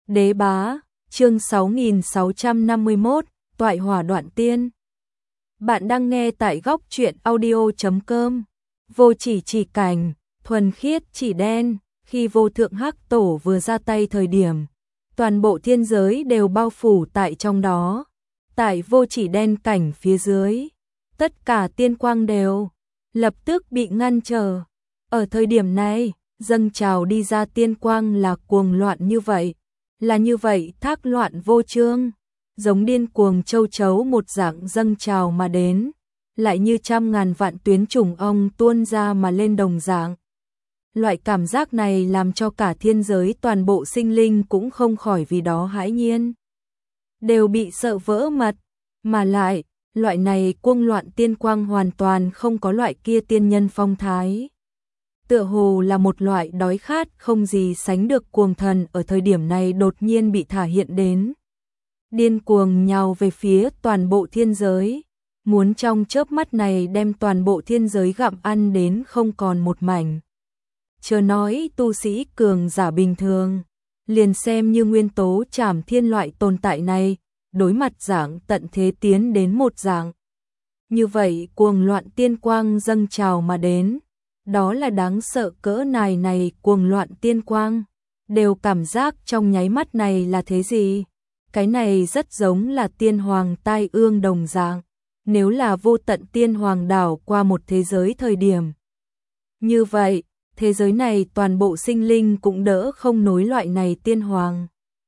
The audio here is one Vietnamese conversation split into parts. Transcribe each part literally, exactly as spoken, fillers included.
Đế bá, chương sáu nghìn sáu trăm năm mươi mốt, Toại hỏa đoạn tiên. Bạn đang nghe tại góc truyện audio chấm com. Vô chỉ chỉ cảnh, thuần khiết chỉ đen, khi vô thượng hắc tổ vừa ra tay thời điểm, toàn bộ thiên giới đều bao phủ tại trong đó. Tại vô chỉ đen cảnh phía dưới, tất cả tiên quang đều lập tức bị ngăn trở. Ở thời điểm này, dâng trào đi ra tiên quang là cuồng loạn như vậy. Là như vậy thác loạn vô chương, giống điên cuồng châu chấu một dạng dâng trào mà đến, lại như trăm ngàn vạn tuyến trùng ong tuôn ra mà lên đồng dạng. Loại cảm giác này làm cho cả thiên giới toàn bộ sinh linh cũng không khỏi vì đó hãi nhiên. Đều bị sợ vỡ mật, mà lại, loại này cuồng loạn tiên quang hoàn toàn không có loại kia tiên nhân phong thái. Tựa hồ là một loại đói khát không gì sánh được cuồng thần ở thời điểm này đột nhiên bị thả hiện đến. Điên cuồng nhào về phía toàn bộ thiên giới, muốn trong chớp mắt này đem toàn bộ thiên giới gặm ăn đến không còn một mảnh. Chớ nói tu sĩ cường giả bình thường, liền xem như nguyên tố trảm thiên loại tồn tại này, đối mặt dạng tận thế tiến đến một dạng. Như vậy cuồng loạn tiên quang dâng trào mà đến. Đó là đáng sợ cỡ này này cuồng loạn tiên quang, đều cảm giác trong nháy mắt này là thế gì? Cái này rất giống là tiên hoàng tai ương đồng dạng, nếu là vô tận tiên hoàng đảo qua một thế giới thời điểm. Như vậy, thế giới này toàn bộ sinh linh cũng đỡ không nối loại này tiên hoàng.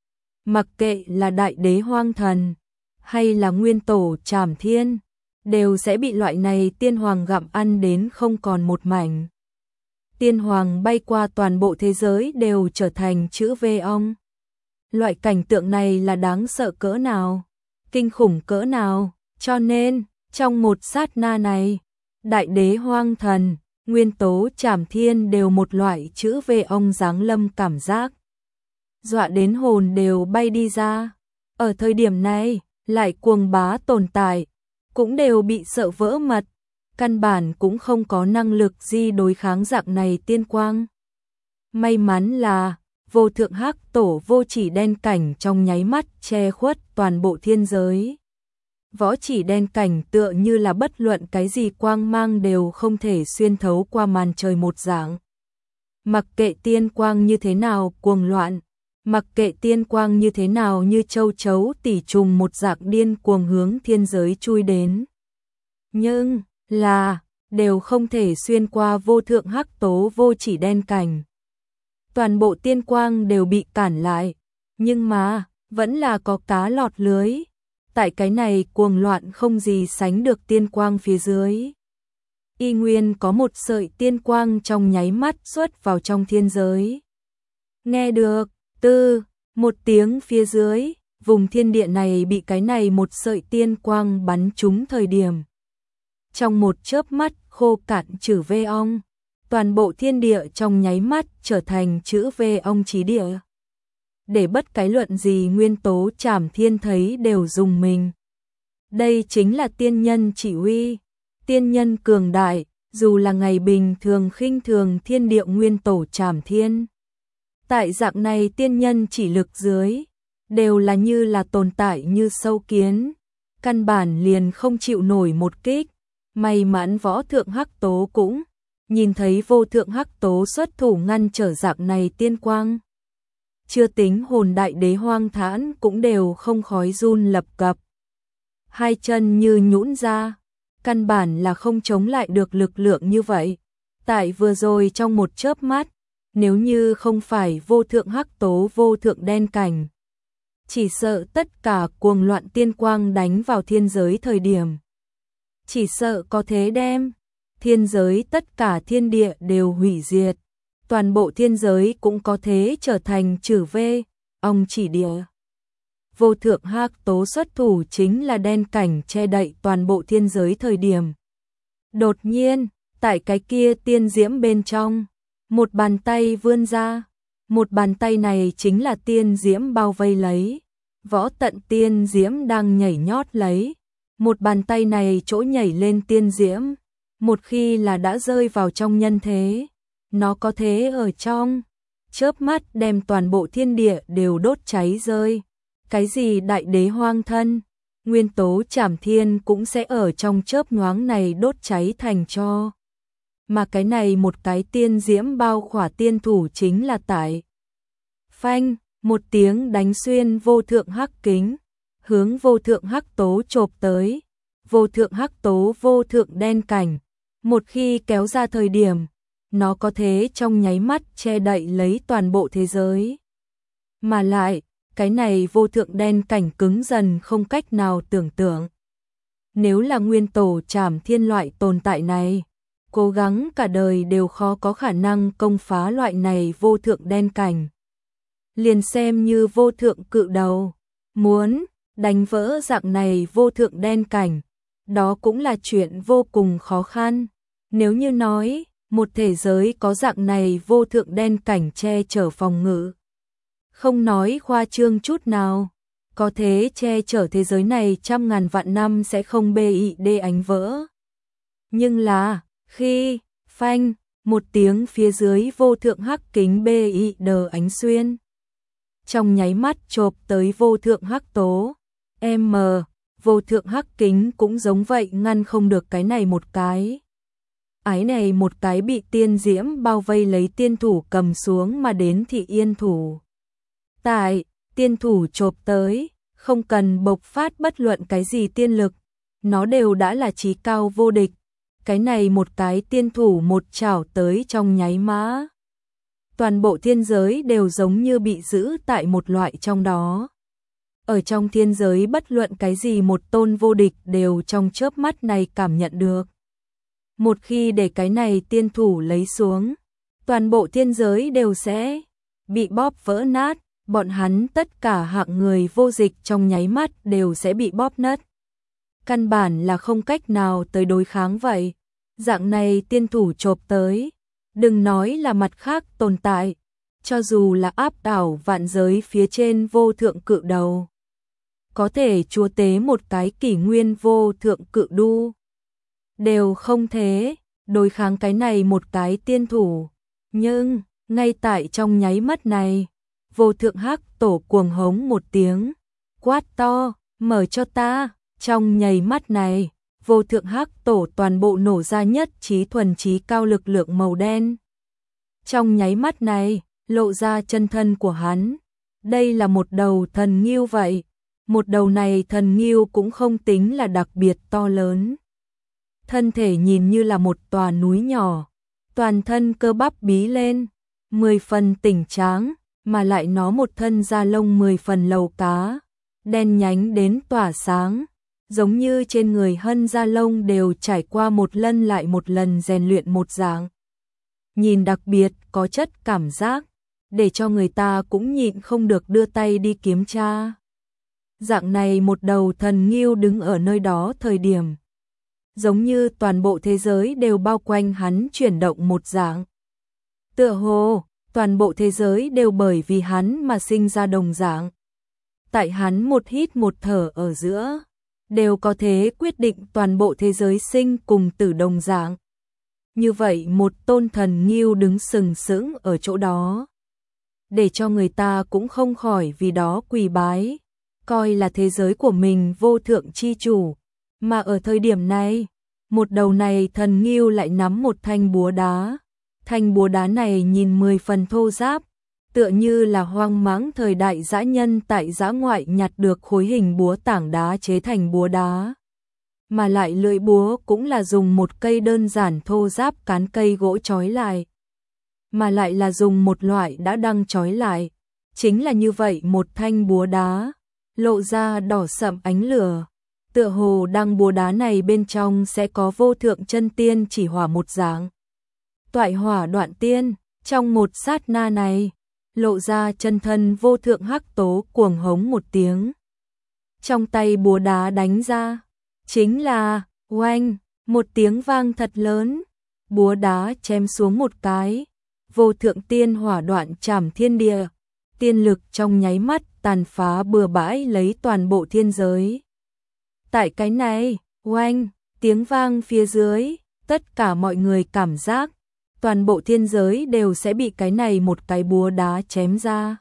Mặc kệ là đại đế hoang thần, hay là nguyên tổ trảm thiên, đều sẽ bị loại này tiên hoàng gặm ăn đến không còn một mảnh. Tiên hoàng bay qua toàn bộ thế giới đều trở thành chữ V ong. Loại cảnh tượng này là đáng sợ cỡ nào, kinh khủng cỡ nào, cho nên, trong một sát na này, đại đế hoang thần, nguyên tố trảm thiên đều một loại chữ V ong giáng lâm cảm giác. Dọa đến hồn đều bay đi ra, ở thời điểm này, lại cuồng bá tồn tại, cũng đều bị sợ vỡ mật. Căn bản cũng không có năng lực gì đối kháng dạng này tiên quang. May mắn là, vô thượng hắc tổ vô chỉ đen cảnh trong nháy mắt che khuất toàn bộ thiên giới. Võ chỉ đen cảnh tựa như là bất luận cái gì quang mang đều không thể xuyên thấu qua màn trời một dạng. Mặc kệ tiên quang như thế nào cuồng loạn, mặc kệ tiên quang như thế nào như châu chấu tỉ trùng một dạng điên cuồng hướng thiên giới chui đến. Nhưng là, đều không thể xuyên qua vô thượng hắc tố vô chỉ đen cảnh. Toàn bộ tiên quang đều bị cản lại, nhưng mà, vẫn là có cá lọt lưới. Tại cái này cuồng loạn không gì sánh được tiên quang phía dưới. Y nguyên có một sợi tiên quang trong nháy mắt xuất vào trong thiên giới. Nghe được, tư, một tiếng phía dưới, vùng thiên địa này bị cái này một sợi tiên quang bắn trúng thời điểm. Trong một chớp mắt khô cạn chữ V ong, toàn bộ thiên địa trong nháy mắt trở thành chữ V ong chí địa. Để bất cái luận gì nguyên tố trảm thiên thấy đều dùng mình. Đây chính là tiên nhân chỉ huy, tiên nhân cường đại, dù là ngày bình thường khinh thường thiên địa nguyên tổ trảm thiên. Tại dạng này tiên nhân chỉ lực dưới, đều là như là tồn tại như sâu kiến, căn bản liền không chịu nổi một kích. May mắn võ thượng hắc tố cũng nhìn thấy vô thượng hắc tố xuất thủ ngăn trở dạng này tiên quang. Chưa tính hồn đại đế hoang thãn cũng đều không khói run lập cập. Hai chân như nhũn ra, căn bản là không chống lại được lực lượng như vậy. Tại vừa rồi trong một chớp mắt, nếu như không phải vô thượng hắc tố vô thượng đen cảnh, chỉ sợ tất cả cuồng loạn tiên quang đánh vào thiên giới thời điểm. Chỉ sợ có thế đem, thiên giới tất cả thiên địa đều hủy diệt, toàn bộ thiên giới cũng có thế trở thành chữ V, ong chỉ địa. Vô thượng hắc tố xuất thủ chính là đen cảnh che đậy toàn bộ thiên giới thời điểm. Đột nhiên, tại cái kia tiên diễm bên trong, một bàn tay vươn ra, một bàn tay này chính là tiên diễm bao vây lấy, võ tận tiên diễm đang nhảy nhót lấy. Một bàn tay này chỗ nhảy lên tiên diễm, một khi là đã rơi vào trong nhân thế, nó có thế ở trong chớp mắt đem toàn bộ thiên địa đều đốt cháy rơi. Cái gì đại đế hoang thân, nguyên tố Trảm Thiên cũng sẽ ở trong chớp nhoáng này đốt cháy thành tro. Mà cái này một cái tiên diễm bao khỏa tiên thủ chính là tại. Phanh, một tiếng đánh xuyên vô thượng hắc kính, hướng vô thượng hắc tố chộp tới. Vô thượng hắc tố vô thượng đen cảnh, một khi kéo ra thời điểm, nó có thể trong nháy mắt che đậy lấy toàn bộ thế giới. Mà lại, cái này vô thượng đen cảnh cứng dần không cách nào tưởng tượng. Nếu là nguyên tổ Trảm Thiên loại tồn tại này, cố gắng cả đời đều khó có khả năng công phá loại này vô thượng đen cảnh. Liền xem như vô thượng cự đầu, muốn đánh vỡ dạng này vô thượng đen cảnh, đó cũng là chuyện vô cùng khó khăn. Nếu như nói, một thế giới có dạng này vô thượng đen cảnh che chở phòng ngự, không nói khoa trương chút nào, có thế che chở thế giới này trăm ngàn vạn năm sẽ không bị đê ánh vỡ. Nhưng là, khi, phanh, một tiếng phía dưới vô thượng hắc kính bị đờ ánh xuyên, trong nháy mắt chộp tới vô thượng hắc tố, M, vô thượng hắc kính cũng giống vậy ngăn không được cái này một cái. Ái này một cái bị tiên diễm bao vây lấy tiên thủ cầm xuống mà đến thì yên thủ. Tại, tiên thủ chộp tới, không cần bộc phát bất luận cái gì tiên lực, nó đều đã là chí cao vô địch. Cái này một cái tiên thủ một chảo tới trong nháy mã. Toàn bộ thiên giới đều giống như bị giữ tại một loại trong đó. Ở trong thiên giới bất luận cái gì một tôn vô địch đều trong chớp mắt này cảm nhận được. Một khi để cái này tiên thủ lấy xuống, toàn bộ thiên giới đều sẽ bị bóp vỡ nát, bọn hắn tất cả hạng người vô dịch trong nháy mắt đều sẽ bị bóp nát. Căn bản là không cách nào tới đối kháng vậy. Dạng này tiên thủ chộp tới, đừng nói là mặt khác tồn tại, cho dù là áp đảo vạn giới phía trên vô thượng cự đầu, có thể chúa tế một cái kỷ nguyên vô thượng cự đu, đều không thế, đối kháng cái này một cái tiên thủ. Nhưng, ngay tại trong nháy mắt này, vô thượng hắc tổ cuồng hống một tiếng, quát to, mở cho ta, trong nháy mắt này. Vô thượng hắc tổ toàn bộ nổ ra nhất trí thuần trí cao lực lượng màu đen. Trong nháy mắt này, lộ ra chân thân của hắn. Đây là một đầu thần ngưu vậy. Một đầu này thần ngưu cũng không tính là đặc biệt to lớn. Thân thể nhìn như là một tòa núi nhỏ. Toàn thân cơ bắp bí lên. Mười phần tỉnh tráng, mà lại nó một thân da lông mười phần lầu cá. Đen nhánh đến tỏa sáng. Giống như trên người hân da lông đều trải qua một lần lại một lần rèn luyện một dạng. Nhìn đặc biệt có chất cảm giác, để cho người ta cũng nhịn không được đưa tay đi kiểm tra. Dạng này một đầu thần ngưu đứng ở nơi đó thời điểm, giống như toàn bộ thế giới đều bao quanh hắn chuyển động một dạng. Tựa hồ, toàn bộ thế giới đều bởi vì hắn mà sinh ra đồng dạng. Tại hắn một hít một thở ở giữa, đều có thể quyết định toàn bộ thế giới sinh cùng tử đồng dạng. Như vậy một tôn thần ngưu đứng sừng sững ở chỗ đó, để cho người ta cũng không khỏi vì đó quỳ bái, coi là thế giới của mình vô thượng chi chủ. Mà ở thời điểm này, một đầu này thần ngưu lại nắm một thanh búa đá. Thanh búa đá này nhìn mười phần thô ráp, tựa như là hoang mãng thời đại dã nhân tại dã ngoại nhặt được khối hình búa tảng đá chế thành búa đá. Mà lại lưỡi búa cũng là dùng một cây đơn giản thô ráp cán cây gỗ trói lại. Mà lại là dùng một loại đã đăng trói lại. Chính là như vậy một thanh búa đá, lộ ra đỏ sậm ánh lửa. Tựa hồ đăng búa đá này bên trong sẽ có vô thượng chân tiên chỉ hỏa một dạng. Toại hỏa đoạn tiên, trong một sát na này, lộ ra chân thân vô thượng hắc tố cuồng hống một tiếng. Trong tay búa đá đánh ra, chính là, oanh, một tiếng vang thật lớn, búa đá chém xuống một cái, vô thượng tiên hỏa đoạn trảm thiên địa, tiên lực trong nháy mắt tàn phá bừa bãi lấy toàn bộ thiên giới. Tại cái này, oanh, tiếng vang phía dưới, tất cả mọi người cảm giác, toàn bộ thiên giới đều sẽ bị cái này một cái búa đá chém ra.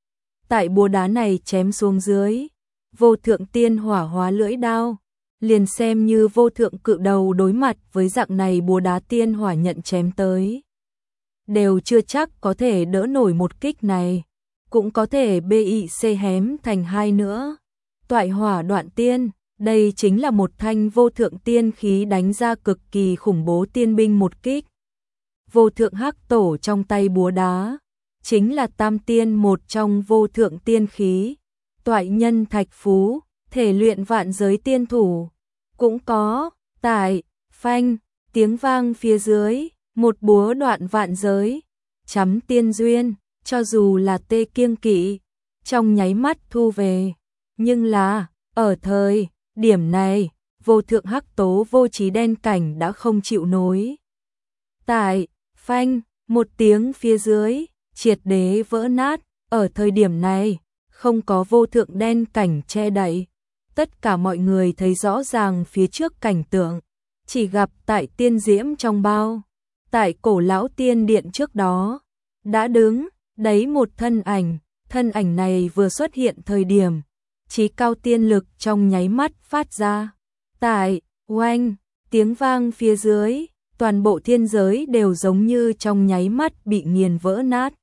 Tại búa đá này chém xuống dưới, vô thượng tiên hỏa hóa lưỡi đao, liền xem như vô thượng cự đầu đối mặt với dạng này búa đá tiên hỏa nhận chém tới, đều chưa chắc có thể đỡ nổi một kích này, cũng có thể bị hém thành hai nữa. Toại hỏa đoạn tiên, đây chính là một thanh vô thượng tiên khí đánh ra cực kỳ khủng bố tiên binh một kích. Vô thượng hắc tổ trong tay búa đá, chính là tam tiên một trong vô thượng tiên khí. Toại nhân thạch phú, thể luyện vạn giới tiên thủ, cũng có, tại, phanh, tiếng vang phía dưới, một búa đoạn vạn giới, chấm tiên duyên, cho dù là tê kiêng kỵ, trong nháy mắt thu về. Nhưng là, ở thời điểm này, vô thượng hắc tố vô trí đen cảnh đã không chịu nối. Tại, phanh, một tiếng phía dưới, triệt đế vỡ nát, ở thời điểm này, không có vô thượng đen cảnh che đậy. Tất cả mọi người thấy rõ ràng phía trước cảnh tượng, chỉ gặp tại tiên diễm trong bao, tại cổ lão tiên điện trước đó, đã đứng, đấy một thân ảnh, thân ảnh này vừa xuất hiện thời điểm, chí cao tiên lực trong nháy mắt phát ra. Tại, oanh, tiếng vang phía dưới, toàn bộ thiên giới đều giống như trong nháy mắt bị nghiền vỡ nát.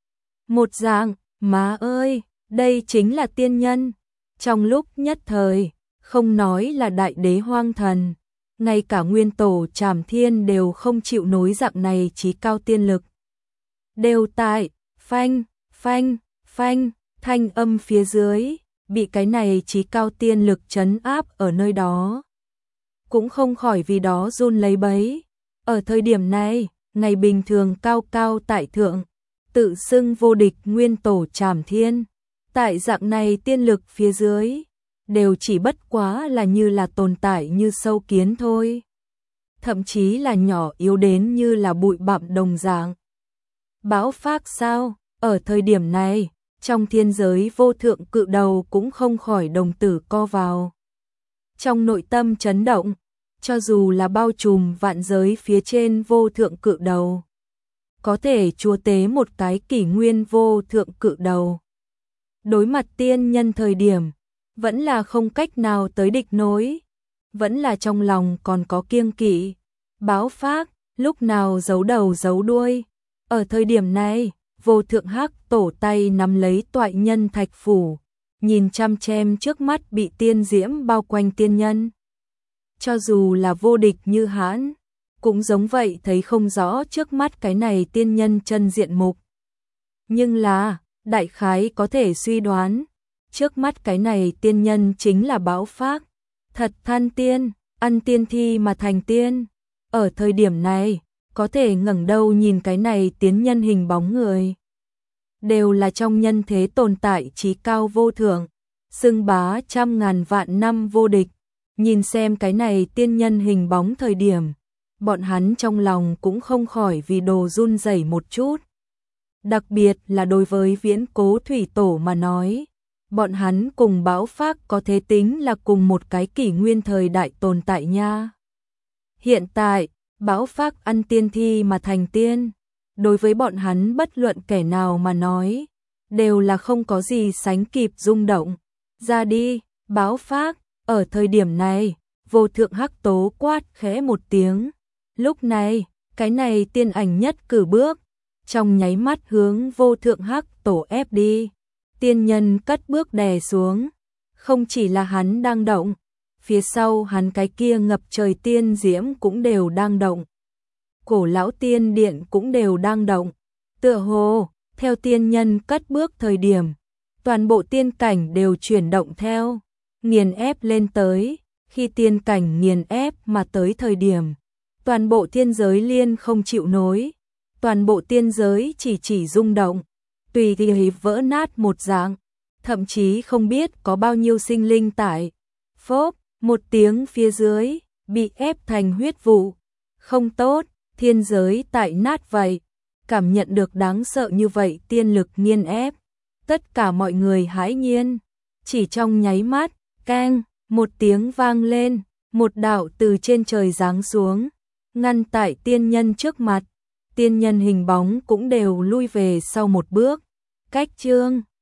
Một dạng, má ơi, đây chính là tiên nhân. Trong lúc nhất thời, không nói là đại đế hoang thần, ngay cả nguyên tổ Trảm Thiên đều không chịu nối dạng này chí cao tiên lực. Đều tại, phanh, phanh, phanh, thanh âm phía dưới, bị cái này chí cao tiên lực trấn áp ở nơi đó. Cũng không khỏi vì đó run lấy bấy. Ở thời điểm này, ngày bình thường cao cao tại thượng, tự xưng vô địch nguyên tổ Trảm Thiên, tại dạng này tiên lực phía dưới, đều chỉ bất quá là như là tồn tại như sâu kiến thôi. Thậm chí là nhỏ yếu đến như là bụi bặm đồng dạng. Bão phác sao, ở thời điểm này, trong thiên giới vô thượng cự đầu cũng không khỏi đồng tử co vào. Trong nội tâm chấn động, cho dù là bao trùm vạn giới phía trên vô thượng cự đầu, có thể chúa tế một cái kỷ nguyên vô thượng cự đầu. Đối mặt tiên nhân thời điểm, vẫn là không cách nào tới địch nối, vẫn là trong lòng còn có kiêng kỵ. Báo phác, lúc nào giấu đầu giấu đuôi. Ở thời điểm này, vô thượng hắc tổ tay nắm lấy toại nhân thạch phủ, nhìn chăm chem trước mắt bị tiên diễm bao quanh tiên nhân. Cho dù là vô địch như hãn, cũng giống vậy thấy không rõ trước mắt cái này tiên nhân chân diện mục. Nhưng là, đại khái có thể suy đoán, trước mắt cái này tiên nhân chính là Bão Phác, thật than tiên, ăn tiên thi mà thành tiên. Ở thời điểm này, có thể ngẩng đầu nhìn cái này tiến nhân hình bóng người, đều là trong nhân thế tồn tại chí cao vô thượng, xưng bá trăm ngàn vạn năm vô địch. Nhìn xem cái này tiên nhân hình bóng thời điểm, bọn hắn trong lòng cũng không khỏi vì đồ run rẩy một chút. Đặc biệt là đối với viễn cố thủy tổ mà nói, bọn hắn cùng Bão Phác có thể tính là cùng một cái kỷ nguyên thời đại tồn tại nha. Hiện tại, Bão Phác ăn tiên thi mà thành tiên, đối với bọn hắn bất luận kẻ nào mà nói, đều là không có gì sánh kịp rung động. Ra đi, Bão Phác. Ở thời điểm này, vô thượng hắc tố quát khẽ một tiếng. Lúc này, cái này tiên ảnh nhất cử bước, trong nháy mắt hướng vô thượng hắc tổ ép đi. Tiên nhân cất bước đè xuống, không chỉ là hắn đang động, phía sau hắn cái kia ngập trời tiên diễm cũng đều đang động. Cổ lão tiên điện cũng đều đang động. Tựa hồ, theo tiên nhân cất bước thời điểm, toàn bộ tiên cảnh đều chuyển động theo, nghiền ép lên tới. Khi tiên cảnh nghiền ép mà tới thời điểm, toàn bộ thiên giới liên không chịu nối, toàn bộ tiên giới chỉ chỉ rung động, tùy thì vỡ nát một dạng, thậm chí không biết có bao nhiêu sinh linh tại. Phốp, một tiếng phía dưới, bị ép thành huyết vụ. Không tốt, thiên giới tại nát vậy. Cảm nhận được đáng sợ như vậy tiên lực nghiền ép, tất cả mọi người hãi nhiên. Chỉ trong nháy mắt, keng, một tiếng vang lên, một đạo từ trên trời giáng xuống, ngăn tại tiên nhân trước mặt. tiên nhân hình bóng cũng đều lui về sau một bước. Cách chương